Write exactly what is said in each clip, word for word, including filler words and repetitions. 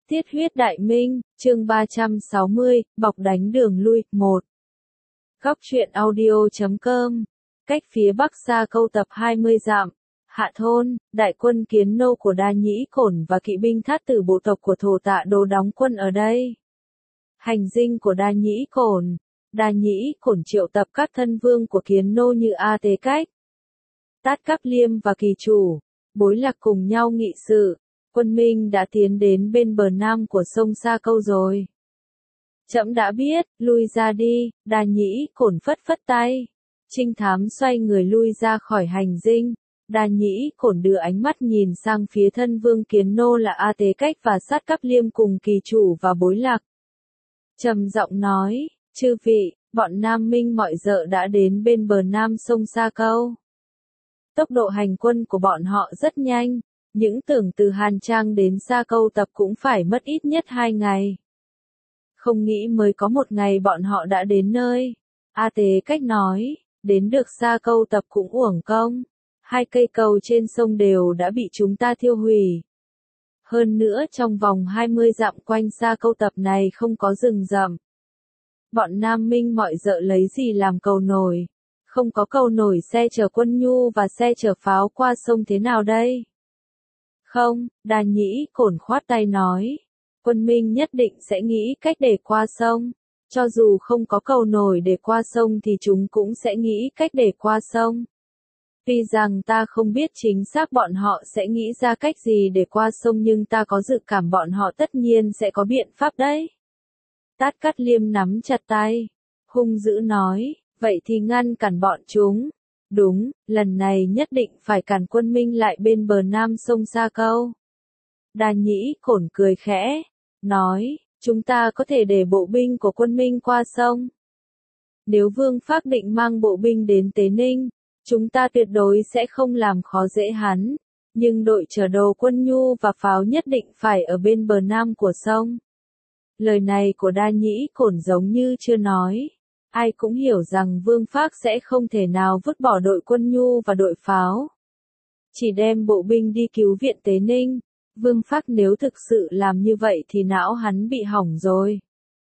Tiết huyết đại minh, chương ba trăm sáu mươi, bọc đánh đường lui, một. Góc truyện audio chấm com, cách phía bắc xa câu tập hai mươi dặm, Hạ Thôn, đại quân Kiến Nô của Đa Nhĩ Cổn và kỵ binh thát tử bộ tộc của Thổ Tạ Đồ đóng quân ở đây. Hành dinh của Đa Nhĩ Cổn. Đa Nhĩ Cổn triệu tập các thân vương của Kiến Nô như A Tế Cách, Tát Cáp Liêm và Kỳ Chủ, Bối Lạc cùng nhau nghị sự. Quân Minh đã tiến đến bên bờ nam của sông Sa Câu rồi. Trẫm đã biết, lui ra đi. Đa Nhĩ Cổn phất phất tay. Trinh thám xoay người lui ra khỏi hành dinh. Đa Nhĩ Cổn đưa ánh mắt nhìn sang phía thân vương Kiến Nô là A Tế Cách và Sát Cáp Liêm cùng Kỳ Chủ và Bối Lạc. Trầm giọng nói, chư vị, bọn Nam Minh mọi dợ đã đến bên bờ nam sông Sa Câu. Tốc độ hành quân của bọn họ rất nhanh. Những tưởng từ Hàn Trang đến Sa Câu tập cũng phải mất ít nhất hai ngày. Không nghĩ mới có một ngày bọn họ đã đến nơi. A Tế Cách nói, đến được Sa Câu tập cũng uổng công. Hai cây cầu trên sông đều đã bị chúng ta thiêu hủy. Hơn nữa trong vòng hai mươi dặm quanh Sa Câu tập này không có rừng rậm. Bọn Nam Minh mọi dợ lấy gì làm cầu nổi? Không có cầu nổi xe chở quân nhu và xe chở pháo qua sông thế nào đây? Không, Đa Nhĩ Cổn khoát tay nói. Quân Minh nhất định sẽ nghĩ cách để qua sông. Cho dù không có cầu nổi để qua sông thì chúng cũng sẽ nghĩ cách để qua sông. Tuy rằng ta không biết chính xác bọn họ sẽ nghĩ ra cách gì để qua sông nhưng ta có dự cảm bọn họ tất nhiên sẽ có biện pháp đấy. Tát Cát Liêm nắm chặt tay. Hung dữ nói, vậy thì ngăn cản bọn chúng. Đúng, lần này nhất định phải cản quân Minh lại bên bờ nam sông Sa Câu. Đa Nhĩ Cổn cười khẽ, nói, chúng ta có thể để bộ binh của quân Minh qua sông. Nếu Vương Phác định mang bộ binh đến Tế Ninh, chúng ta tuyệt đối sẽ không làm khó dễ hắn, nhưng đội chở đồ quân nhu và pháo nhất định phải ở bên bờ nam của sông. Lời này của Đa Nhĩ Cổn giống như chưa nói. Ai cũng hiểu rằng Vương Phác sẽ không thể nào vứt bỏ đội quân nhu và đội pháo. Chỉ đem bộ binh đi cứu viện Tế Ninh. Vương Phác nếu thực sự làm như vậy thì não hắn bị hỏng rồi.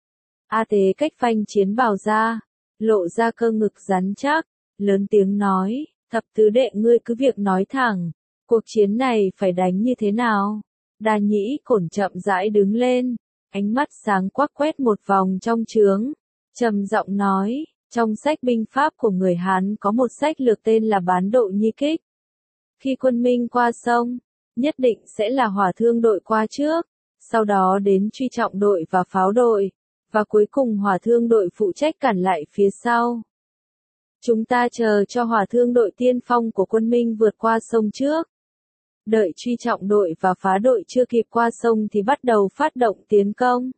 A Tế Cách phanh chiến bào ra, lộ ra cơ ngực rắn chắc, lớn tiếng nói, thập tứ đệ ngươi cứ việc nói thẳng, cuộc chiến này phải đánh như thế nào? Đa Nhĩ Cổn chậm rãi đứng lên, ánh mắt sáng quắc quét một vòng trong trướng. Trầm giọng nói, trong sách binh pháp của người Hán có một sách lược tên là Bán Độ Nhi Kích. Khi quân Minh qua sông, nhất định sẽ là hỏa thương đội qua trước, sau đó đến truy trọng đội và pháo đội, và cuối cùng hỏa thương đội phụ trách cản lại phía sau. Chúng ta chờ cho hỏa thương đội tiên phong của quân Minh vượt qua sông trước. Đợi truy trọng đội và phá đội chưa kịp qua sông thì bắt đầu phát động tiến công.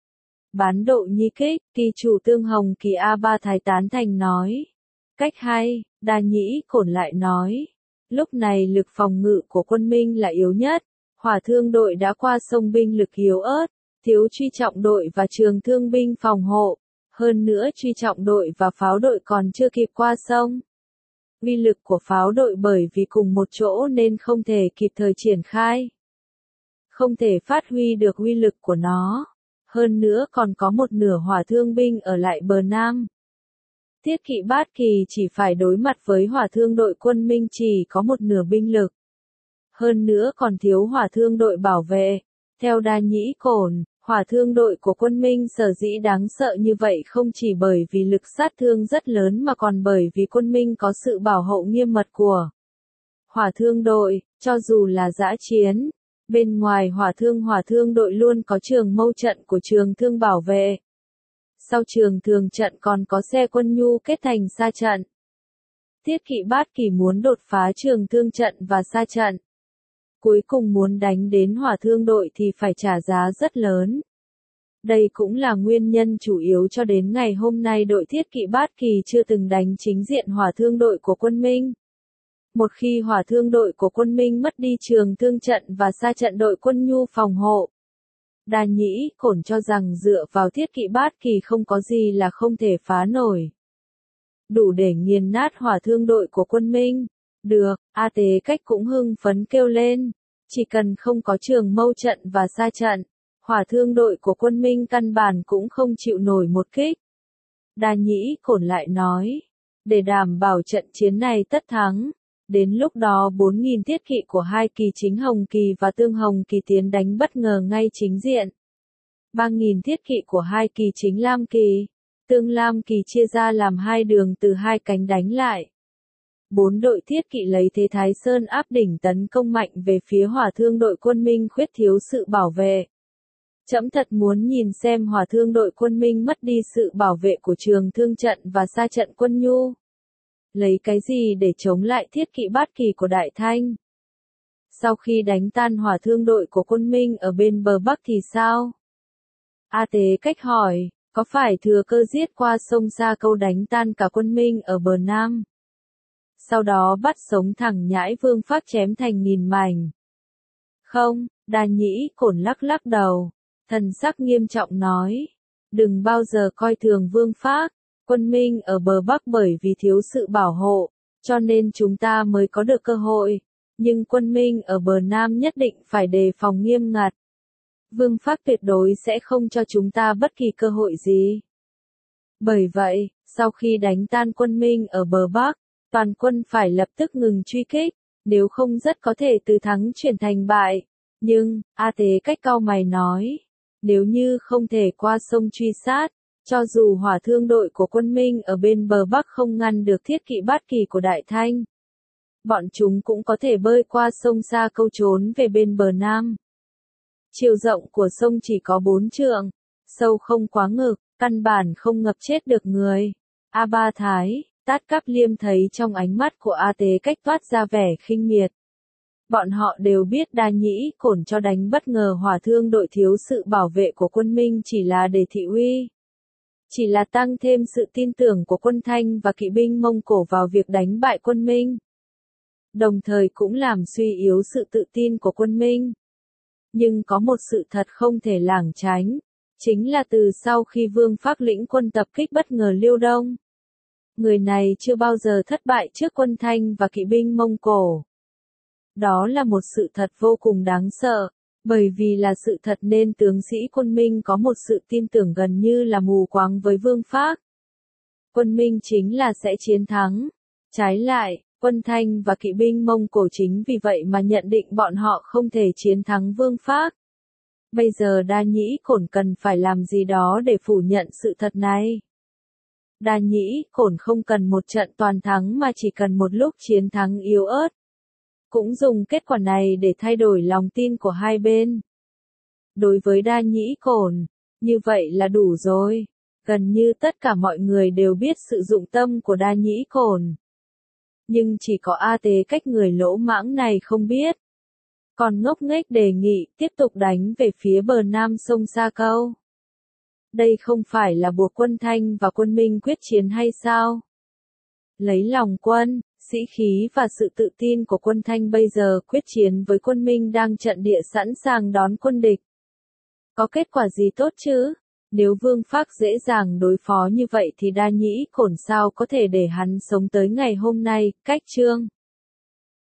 Bán Độ Nhi Kích, Kỳ Chủ Tương Hồng Kỳ A Ba Thái tán thành nói. Cách hay, Đa Nhĩ Cổn lại nói. Lúc này lực phòng ngự của quân Minh là yếu nhất. Hỏa thương đội đã qua sông binh lực yếu ớt, thiếu truy trọng đội và trường thương binh phòng hộ. Hơn nữa truy trọng đội và pháo đội còn chưa kịp qua sông. Uy lực của pháo đội bởi vì cùng một chỗ nên không thể kịp thời triển khai. Không thể phát huy được uy lực của nó. Hơn nữa còn có một nửa hỏa thương binh ở lại bờ nam. Tiết Kỵ Bát Kỳ chỉ phải đối mặt với hỏa thương đội quân Minh chỉ có một nửa binh lực. Hơn nữa còn thiếu hỏa thương đội bảo vệ. Theo Đa Nhĩ Cổn, hỏa thương đội của quân Minh sở dĩ đáng sợ như vậy không chỉ bởi vì lực sát thương rất lớn mà còn bởi vì quân Minh có sự bảo hộ nghiêm mật của hỏa thương đội, cho dù là dã chiến. Bên ngoài hỏa thương hỏa thương đội luôn có trường mâu trận của trường thương bảo vệ. Sau trường thường trận còn có xe quân nhu kết thành sa trận. Tiết Kỵ Bát Kỳ muốn đột phá trường thương trận và sa trận. Cuối cùng muốn đánh đến hỏa thương đội thì phải trả giá rất lớn. Đây cũng là nguyên nhân chủ yếu cho đến ngày hôm nay đội Thiết Kỵ Bát Kỳ chưa từng đánh chính diện hỏa thương đội của quân Minh. Một khi hỏa thương đội của quân Minh mất đi trường thương trận và sa trận đội quân nhu phòng hộ. Đa Nhĩ Cổn cho rằng dựa vào Thiết Kỵ Bát Kỳ không có gì là không thể phá nổi. Đủ để nghiền nát hỏa thương đội của quân Minh. Được, A Tế Cách cũng hưng phấn kêu lên. Chỉ cần không có trường mâu trận và sa trận, Hỏa thương đội của quân Minh căn bản cũng không chịu nổi một kích. Đa Nhĩ Cổn lại nói, để đảm bảo trận chiến này tất thắng, đến lúc đó bốn nghìn thiết kỵ của hai kỳ chính Hồng Kỳ và Tương Hồng Kỳ tiến đánh bất ngờ ngay chính diện. ba nghìn thiết kỵ của hai kỳ chính Lam Kỳ, Tương Lam Kỳ chia ra làm hai đường từ hai cánh đánh lại. Bốn đội thiết kỵ lấy thế Thái Sơn áp đỉnh tấn công mạnh về phía hỏa thương đội quân Minh khuyết thiếu sự bảo vệ. Trẫm thật muốn nhìn xem hỏa thương đội quân Minh mất đi sự bảo vệ của trường thương trận và sa trận quân Nhu. Lấy cái gì để chống lại thiết kỵ bát kỳ của Đại Thanh? Sau khi đánh tan hỏa thương đội của quân Minh ở bên bờ Bắc thì sao? A Tế Cách hỏi, có phải thừa cơ giết qua sông Sa Câu đánh tan cả quân Minh ở bờ Nam? Sau đó bắt sống thẳng Nhãi Vương Phác chém thành nghìn mảnh. Không, Đa Nhĩ Cổn lắc lắc đầu, thần sắc nghiêm trọng nói, đừng bao giờ coi thường Vương Phác, quân Minh ở bờ Bắc bởi vì thiếu sự bảo hộ, cho nên chúng ta mới có được cơ hội, nhưng quân Minh ở bờ Nam nhất định phải đề phòng nghiêm ngặt. Vương Phác tuyệt đối sẽ không cho chúng ta bất kỳ cơ hội gì. Bởi vậy, sau khi đánh tan quân Minh ở bờ Bắc, toàn quân phải lập tức ngừng truy kích, nếu không rất có thể từ thắng chuyển thành bại. Nhưng, A Tế Cách cau mày nói, nếu như không thể qua sông truy sát, cho dù hỏa thương đội của quân Minh ở bên bờ Bắc không ngăn được thiết kỵ bát kỳ của Đại Thanh, bọn chúng cũng có thể bơi qua sông Sa Câu trốn về bên bờ Nam. Chiều rộng của sông chỉ có bốn trượng, sâu không quá ngực, căn bản không ngập chết được người. A Ba Thái, Tát Cáp Liêm thấy trong ánh mắt của A Tế Cách toát ra vẻ khinh miệt. Bọn họ đều biết Đa Nhĩ Cổn cho đánh bất ngờ hỏa thương đội thiếu sự bảo vệ của quân Minh chỉ là để thị uy. Chỉ là tăng thêm sự tin tưởng của quân Thanh và kỵ binh Mông Cổ vào việc đánh bại quân Minh. Đồng thời cũng làm suy yếu sự tự tin của quân Minh. Nhưng có một sự thật không thể lảng tránh, chính là từ sau khi Vương Phác lĩnh quân tập kích bất ngờ Liêu Đông, người này chưa bao giờ thất bại trước quân Thanh và kỵ binh Mông Cổ. Đó là một sự thật vô cùng đáng sợ, bởi vì là sự thật nên tướng sĩ quân Minh có một sự tin tưởng gần như là mù quáng với Vương Phác. Quân Minh chính là sẽ chiến thắng. Trái lại, quân Thanh và kỵ binh Mông Cổ chính vì vậy mà nhận định bọn họ không thể chiến thắng Vương Phác. Bây giờ Đa Nhĩ Cổn cần phải làm gì đó để phủ nhận sự thật này. Đa Nhĩ Cổn không cần một trận toàn thắng mà chỉ cần một lúc chiến thắng yếu ớt. Cũng dùng kết quả này để thay đổi lòng tin của hai bên. Đối với Đa Nhĩ Cổn, như vậy là đủ rồi. Gần như tất cả mọi người đều biết sự dụng tâm của Đa Nhĩ Cổn. Nhưng chỉ có A Tế Cách người lỗ mãng này không biết. Còn ngốc nghếch đề nghị tiếp tục đánh về phía bờ Nam sông Sa Câu. Đây không phải là buộc quân Thanh và quân Minh quyết chiến hay sao? Lấy lòng quân, sĩ khí và sự tự tin của quân Thanh bây giờ quyết chiến với quân Minh đang trận địa sẵn sàng đón quân địch. Có kết quả gì tốt chứ? Nếu Vương Phác dễ dàng đối phó như vậy thì Đa Nhĩ Cổn sao có thể để hắn sống tới ngày hôm nay, cách chương.